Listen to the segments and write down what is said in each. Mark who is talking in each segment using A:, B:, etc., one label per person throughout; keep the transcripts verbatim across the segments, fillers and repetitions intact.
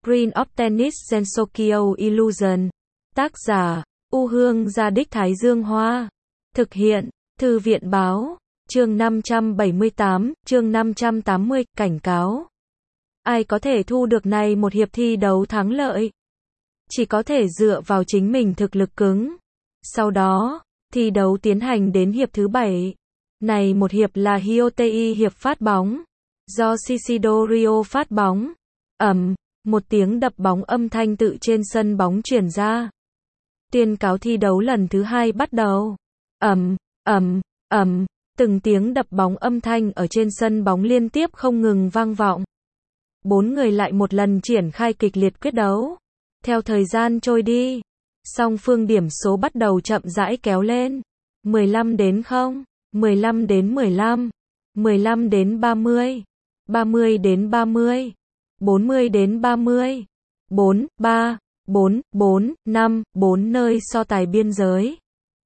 A: Screen of Tennis Gensokyo Illusion. Tác giả, U Hương Gia Đích Thái Dương Hoa. Thực hiện, Thư viện Báo. Chương năm trăm bảy mươi tám, chương năm trăm tám mươi, cảnh cáo. Ai có thể thu được này một hiệp thi đấu thắng lợi? Chỉ có thể dựa vào chính mình thực lực cứng. Sau đó, thi đấu tiến hành đến hiệp thứ bảy. Này một hiệp là Hyotei hiệp phát bóng. Do Shishido Ryo phát bóng. Ầm, một tiếng đập bóng âm thanh tự trên sân bóng truyền ra. Tuyên cáo thi đấu lần thứ hai bắt đầu. Ầm, ầm, ầm, từng tiếng đập bóng âm thanh ở trên sân bóng liên tiếp không ngừng vang vọng. Bốn người lại một lần triển khai kịch liệt quyết đấu. Theo thời gian trôi đi, song phương điểm số bắt đầu chậm rãi kéo lên. mười lăm đến không, mười lăm đến mười lăm, mười lăm đến ba mươi, ba mươi đến ba mươi, bốn mươi đến ba mươi, bốn, ba, bốn, bốn, năm, bốn nơi so tài biên giới.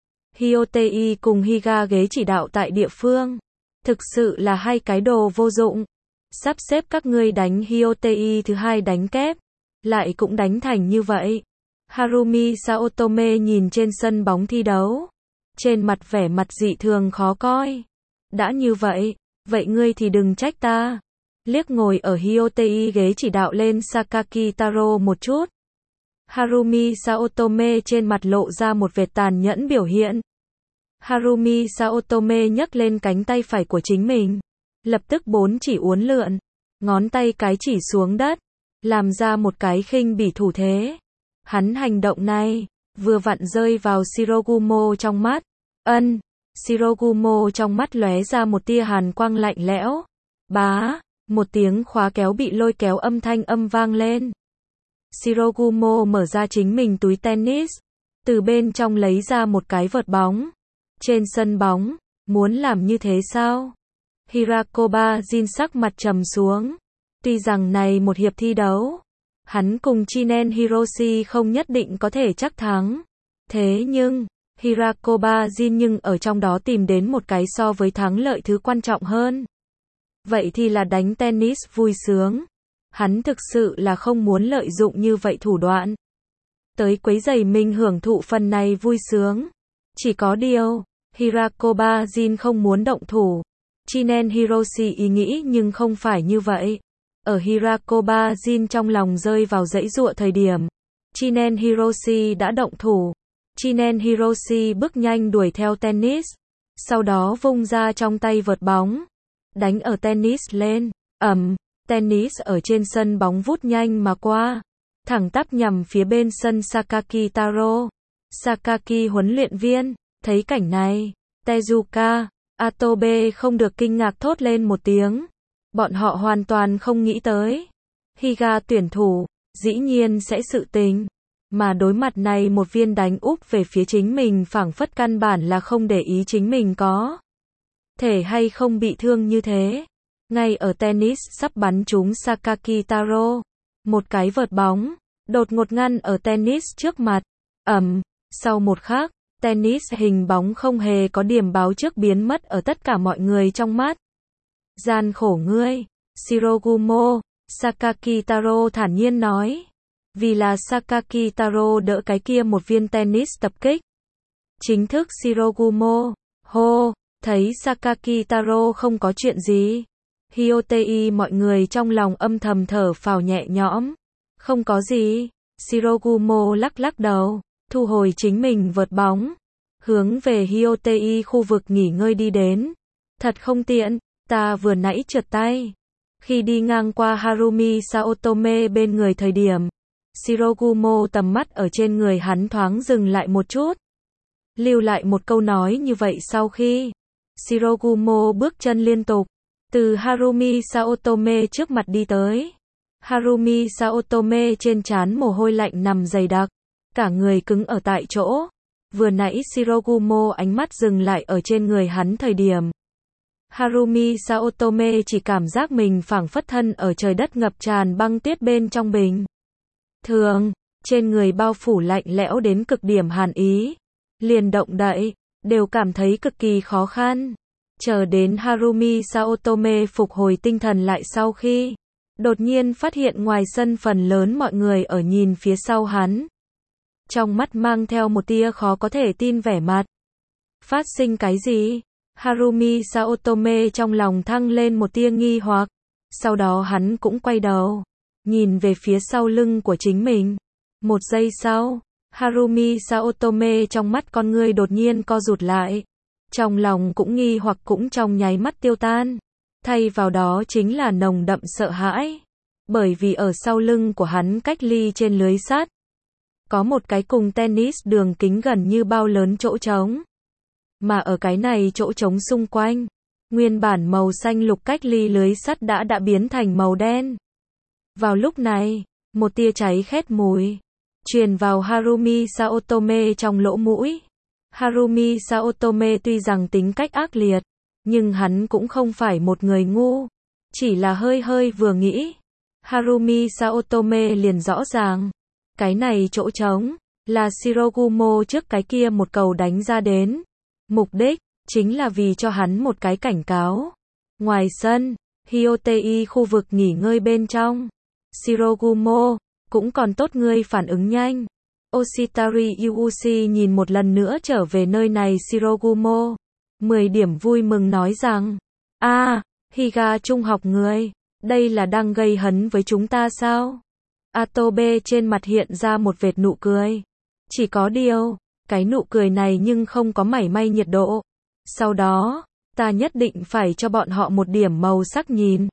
A: Hyotei cùng Higa ghế chỉ đạo tại địa phương. Thực sự là hai cái đồ vô dụng. Sắp xếp các ngươi đánh Hyotei thứ hai đánh kép. Lại cũng đánh thành như vậy. Harumi Saotome nhìn trên sân bóng thi đấu. Trên mặt vẻ mặt dị thường khó coi. Đã như vậy, vậy ngươi thì đừng trách ta. Liếc ngồi ở Hyotei ghế chỉ đạo lên Sakaki Taro một chút. Harumi Saotome trên mặt lộ ra một vệt tàn nhẫn biểu hiện. Harumi Saotome nhấc lên cánh tay phải của chính mình. Lập tức bốn chỉ uốn lượn. Ngón tay cái chỉ xuống đất. Làm ra một cái khinh bỉ thủ thế. Hắn hành động này, vừa vặn rơi vào Shirogumo trong mắt. Ân, Shirogumo trong mắt lóe ra một tia hàn quang lạnh lẽo. Bá, một tiếng khóa kéo bị lôi kéo âm thanh âm vang lên. Shirogumo mở ra chính mình túi tennis. Từ bên trong lấy ra một cái vợt bóng. Trên sân bóng, muốn làm như thế sao? Hirakoba Jin sắc mặt trầm xuống. Tuy rằng này một hiệp thi đấu, hắn cùng Chinen Hiroshi không nhất định có thể chắc thắng. Thế nhưng, Hirakoba Jin nhưng ở trong đó tìm đến một cái so với thắng lợi thứ quan trọng hơn. Vậy thì là đánh tennis vui sướng. Hắn thực sự là không muốn lợi dụng như vậy thủ đoạn. Tới quấy rầy mình hưởng thụ phần này vui sướng. Chỉ có điều, Hirakoba Jin không muốn động thủ. Chinen Hiroshi ý nghĩ nhưng không phải như vậy. Ở Hirakoba Jin trong lòng rơi vào dãy dụa thời điểm, Chinen Hiroshi đã động thủ. Chinen Hiroshi bước nhanh đuổi theo tennis. Sau đó vung ra trong tay vợt bóng. Đánh ở tennis lên. Ầm, tennis ở trên sân bóng vút nhanh mà qua. Thẳng tắp nhằm phía bên sân Sakaki Taro. Sakaki huấn luyện viên, thấy cảnh này, Tezuka, Atobe không được kinh ngạc thốt lên một tiếng. Bọn họ hoàn toàn không nghĩ tới. Higa tuyển thủ, dĩ nhiên sẽ sự tình. Mà đối mặt này một viên đánh úp về phía chính mình phảng phất căn bản là không để ý chính mình có thể hay không bị thương như thế. Ngay ở tennis sắp bắn trúng Sakaki Taro. Một cái vợt bóng, đột ngột ngăn ở tennis trước mặt. Ầm, sau một khắc, tennis hình bóng không hề có điểm báo trước biến mất ở tất cả mọi người trong mắt. Gian khổ ngươi, Shirogumo, Sakaki Taro thản nhiên nói. Vì là Sakaki Taro đỡ cái kia một viên tennis tập kích. Chính thức Shirogumo, hô, thấy Sakaki Taro không có chuyện gì. Hyotei mọi người trong lòng âm thầm thở phào nhẹ nhõm. Không có gì, Shirogumo lắc lắc đầu, thu hồi chính mình vợt bóng. Hướng về Hyotei khu vực nghỉ ngơi đi đến. Thật không tiện. Ta vừa nãy trượt tay. Khi đi ngang qua Harumi Saotome bên người thời điểm, Shirogumo tầm mắt ở trên người hắn thoáng dừng lại một chút. Lưu lại một câu nói như vậy sau khi Shirogumo bước chân liên tục, từ Harumi Saotome trước mặt đi tới. Harumi Saotome trên trán mồ hôi lạnh nằm dày đặc, cả người cứng ở tại chỗ. Vừa nãy Shirogumo ánh mắt dừng lại ở trên người hắn thời điểm. Harumi Saotome chỉ cảm giác mình phảng phất thân ở trời đất ngập tràn băng tuyết bên trong bình thường, trên người bao phủ lạnh lẽo đến cực điểm hàn ý, liền động đậy, đều cảm thấy cực kỳ khó khăn. Chờ đến Harumi Saotome phục hồi tinh thần lại sau khi đột nhiên phát hiện ngoài sân phần lớn mọi người ở nhìn phía sau hắn. Trong mắt mang theo một tia khó có thể tin vẻ mặt. Phát sinh cái gì? Harumi Saotome trong lòng thăng lên một tia nghi hoặc. Sau đó hắn cũng quay đầu, nhìn về phía sau lưng của chính mình. Một giây sau, Harumi Saotome trong mắt con ngươi đột nhiên co rụt lại. Trong lòng cũng nghi hoặc cũng trong nháy mắt tiêu tan. Thay vào đó chính là nồng đậm sợ hãi. Bởi vì ở sau lưng của hắn cách ly trên lưới sắt, có một cái cùng tennis đường kính gần như bao lớn chỗ trống. Mà ở cái này chỗ trống xung quanh, nguyên bản màu xanh lục cách ly lưới sắt đã đã biến thành màu đen. Vào lúc này, một tia cháy khét mùi truyền vào Harumi Saotome trong lỗ mũi. Harumi Saotome tuy rằng tính cách ác liệt, nhưng hắn cũng không phải một người ngu, chỉ là hơi hơi vừa nghĩ, Harumi Saotome liền rõ ràng, cái này chỗ trống là Shirogumo trước cái kia một cầu đánh ra đến. Mục đích chính là vì cho hắn một cái cảnh cáo. Ngoài sân, Hyotei khu vực nghỉ ngơi bên trong. Shirogumo, cũng còn tốt ngươi phản ứng nhanh. Oshitari Yuushi nhìn một lần nữa trở về nơi này Shirogumo, mười điểm vui mừng nói rằng, a, à, Higa trung học người, đây là đang gây hấn với chúng ta sao? Atobe trên mặt hiện ra một vệt nụ cười. Chỉ có điều, cái nụ cười này nhưng không có mảy may nhiệt độ. Sau đó, ta nhất định phải cho bọn họ một điểm màu sắc nhìn.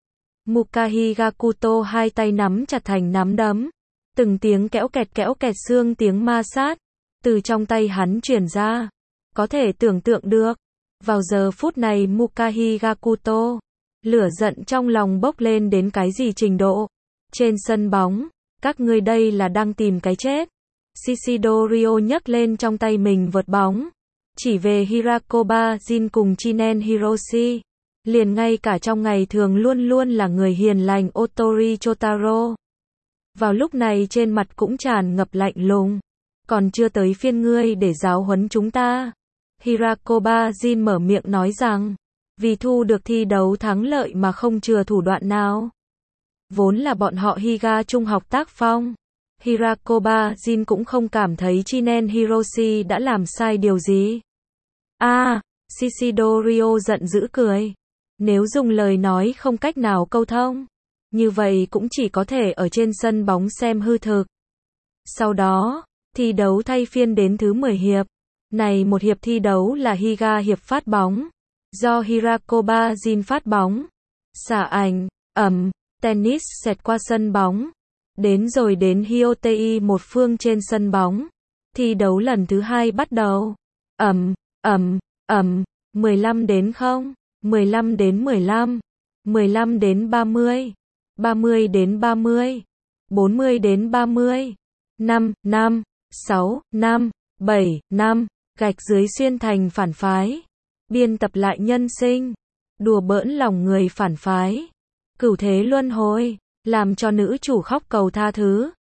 A: Mukahi Gakuto hai tay nắm chặt thành nắm đấm. Từng tiếng kẽo kẹt kẽo kẹt xương tiếng ma sát, từ trong tay hắn truyền ra. Có thể tưởng tượng được, vào giờ phút này Mukahi Gakuto, lửa giận trong lòng bốc lên đến cái gì trình độ. Trên sân bóng, các ngươi đây là đang tìm cái chết. Shishido Ryo nhấc lên trong tay mình vợt bóng, chỉ về Hirakoba Jin cùng Chinen Hiroshi. Liền ngay cả trong ngày thường luôn luôn là người hiền lành Otori Chotaro, vào lúc này trên mặt cũng tràn ngập lạnh lùng. Còn chưa tới phiên ngươi để giáo huấn chúng ta. Hirakoba Jin mở miệng nói rằng, vì thu được thi đấu thắng lợi mà không chừa thủ đoạn nào. Vốn là bọn họ Higa trung học tác phong. Hirakoba Jin cũng không cảm thấy Chinen Hiroshi đã làm sai điều gì. a à, Shishido Ryo giận dữ cười. Nếu dùng lời nói không cách nào câu thông, như vậy cũng chỉ có thể ở trên sân bóng xem hư thực. Sau đó, thi đấu thay phiên đến thứ mười hiệp. Này một hiệp thi đấu là Higa hiệp phát bóng, do Hirakoba Jin phát bóng. Xả ảnh, ầm, tennis xẹt qua sân bóng. Đến rồi đến Hyotei một phương trên sân bóng. Thi đấu lần thứ hai bắt đầu. Ầm, ầm, ầm, mười lăm đến không, mười lăm đến mười lăm, mười lăm đến ba mươi, ba mươi đến ba mươi, bốn mươi đến ba mươi, năm, năm, sáu, năm, bảy, năm, gạch dưới xuyên thành phản phái. Biên tập lại nhân sinh, đùa bỡn lòng người phản phái. Cửu thế luân hồi, làm cho nữ chủ khóc cầu tha thứ.